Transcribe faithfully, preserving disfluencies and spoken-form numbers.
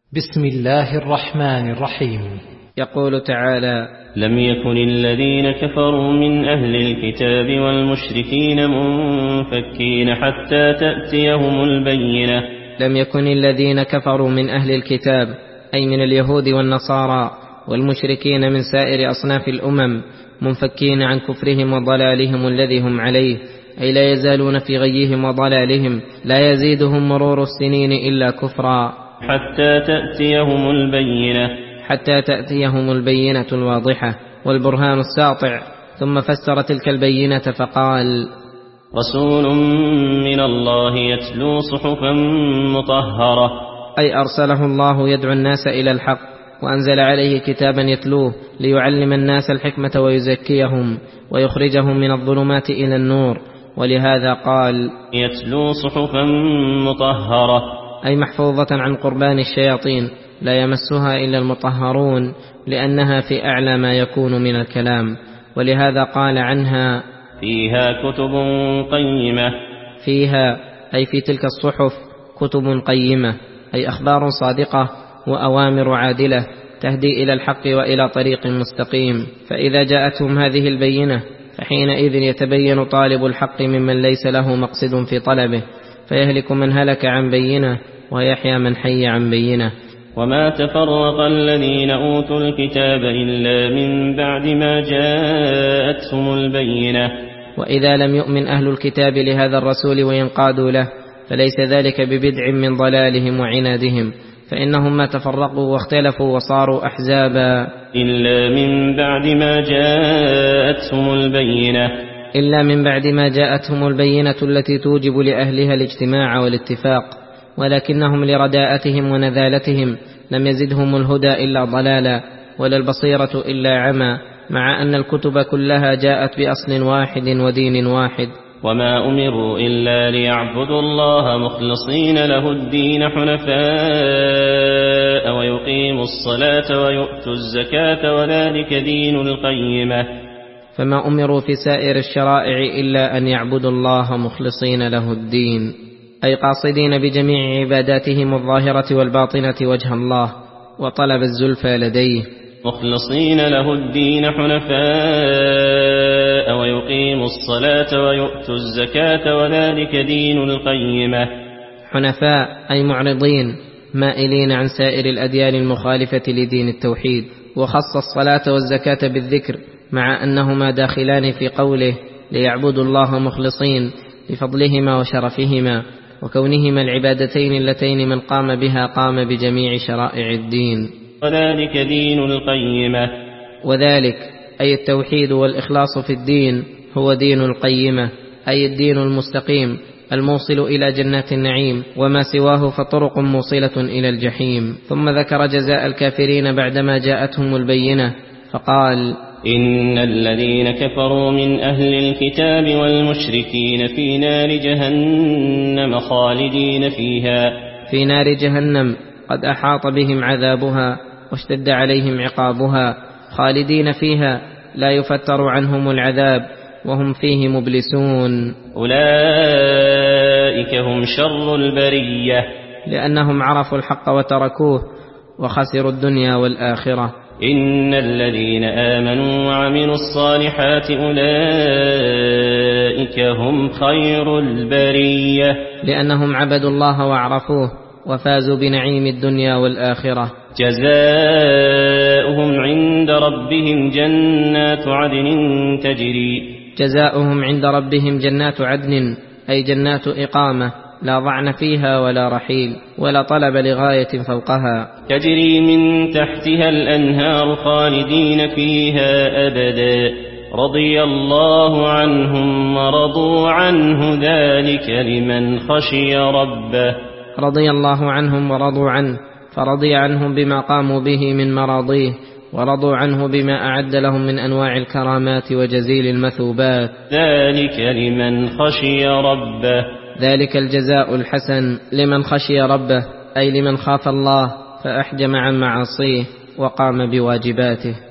بسم الله الرحمن الرحيم. يقول تعالى: لم يكن الذين كفروا من أهل الكتاب والمشركين منفكين حتى تأتيهم البينة. لم يكن الذين كفروا من أهل الكتاب أي من اليهود والنصارى والمشركين من سائر أصناف الأمم منفكين عن كفرهم وضلالهم الذي هم عليه، أي لا يزالون في غيهم وضلالهم، لا يزيدهم مرور السنين إلا كفرا حتى تأتيهم البينة. حتى تأتيهم البينة الواضحة والبرهان الساطع. ثم فسر تلك البينة فقال: رسول من الله يتلو صحفا مطهرة، أي أرسله الله يدعو الناس إلى الحق، وأنزل عليه كتابا يتلوه ليعلم الناس الحكمة ويزكيهم ويخرجهم من الظلمات إلى النور. ولهذا قال: يتلو صحفا مطهرة، أي محفوظة عن قربان الشياطين لا يمسها إلا المطهرون، لأنها في أعلى ما يكون من الكلام. ولهذا قال عنها: فيها كتب قيمة. فيها أي في تلك الصحف كتب قيمة، أي أخبار صادقة وأوامر عادلة تهدي إلى الحق وإلى طريق مستقيم. فإذا جاءتهم هذه البينة فحينئذ يتبين طالب الحق ممن ليس له مقصد في طلبه، فيهلك من هلك عن بينه ويحيى من حي عن بينه. وما تفرق الذين أوتوا الكتاب إلا من بعد ما جاءتهم البينة. وإذا لم يؤمن أهل الكتاب لهذا الرسول وينقادوا له فليس ذلك ببدع من ضلالهم وعنادهم، فإنهم ما تفرقوا واختلفوا وصاروا أحزابا إلا من بعد ما جاءتهم البينة. إلا من بعد ما جاءتهم البينة التي توجب لأهلها الاجتماع والاتفاق، ولكنهم لرداءتهم ونذالتهم لم يزدهم الهدى إلا ضلالا ولا البصيرة إلا عمى، مع أن الكتب كلها جاءت بأصل واحد ودين واحد. وما أمروا إلا ليعبدوا الله مخلصين له الدين حنفاء ويقيموا الصلاة ويؤتوا الزكاة وذلك دين القيمة. فما أمروا في سائر الشرائع إلا أن يعبدوا الله مخلصين له الدين، أي قاصدين بجميع عباداتهم الظاهرة والباطنة وجه الله وطلب الزلفى لديه. مخلصين له الدين حنفاء ويقيموا الصلاة ويؤتوا الزكاة وذلك دين القيمة. حنفاء أي معرضين مائلين عن سائر الأديان المخالفة لدين التوحيد، وخص الصلاة والزكاة بالذكر مع أنهما داخلان في قوله ليعبدوا الله مخلصين لفضلهما وشرفهما وكونهما العبادتين اللتين من قام بها قام بجميع شرائع الدين. وذلك دين القيمة. وذلك أي التوحيد والإخلاص في الدين هو دين القيمة، أي الدين المستقيم الموصل إلى جنات النعيم، وما سواه فطرق موصلة إلى الجحيم. ثم ذكر جزاء الكافرين بعدما جاءتهم البينة فقال: إن الذين كفروا من أهل الكتاب والمشركين في نار جهنم خالدين فيها. في نار جهنم قد أحاط بهم عذابها واشتد عليهم عقابها، خالدين فيها لا يفتر عنهم العذاب وهم فيه مبلسون. أولئك هم شر البرية، لأنهم عرفوا الحق وتركوه وخسروا الدنيا والآخرة. إن الذين آمنوا وعملوا الصالحات أولئك هم خير البرية، لأنهم عبدوا الله وعرفوه وفازوا بنعيم الدنيا والآخرة. جزاؤهم عند ربهم جنات عدن تجري. جزاؤهم عند ربهم جنات عدن أي جنات إقامة لا ضعن فيها ولا رحيل ولا طلب لغاية فوقها، تجري من تحتها الأنهار خالدين فيها أبدا، رضي الله عنهم ورضوا عنه ذلك لمن خشي ربه. رضي الله عنهم ورضوا عنه، فرضي عنهم بما قاموا به من مراضيه، ورضوا عنه بما أعد لهم من أنواع الكرامات وجزيل المثوبات. ذلك لمن خشي ربه. ذلك الجزاء الحسن لمن خشي ربه، أي لمن خاف الله فأحجم عن معاصيه وقام بواجباته.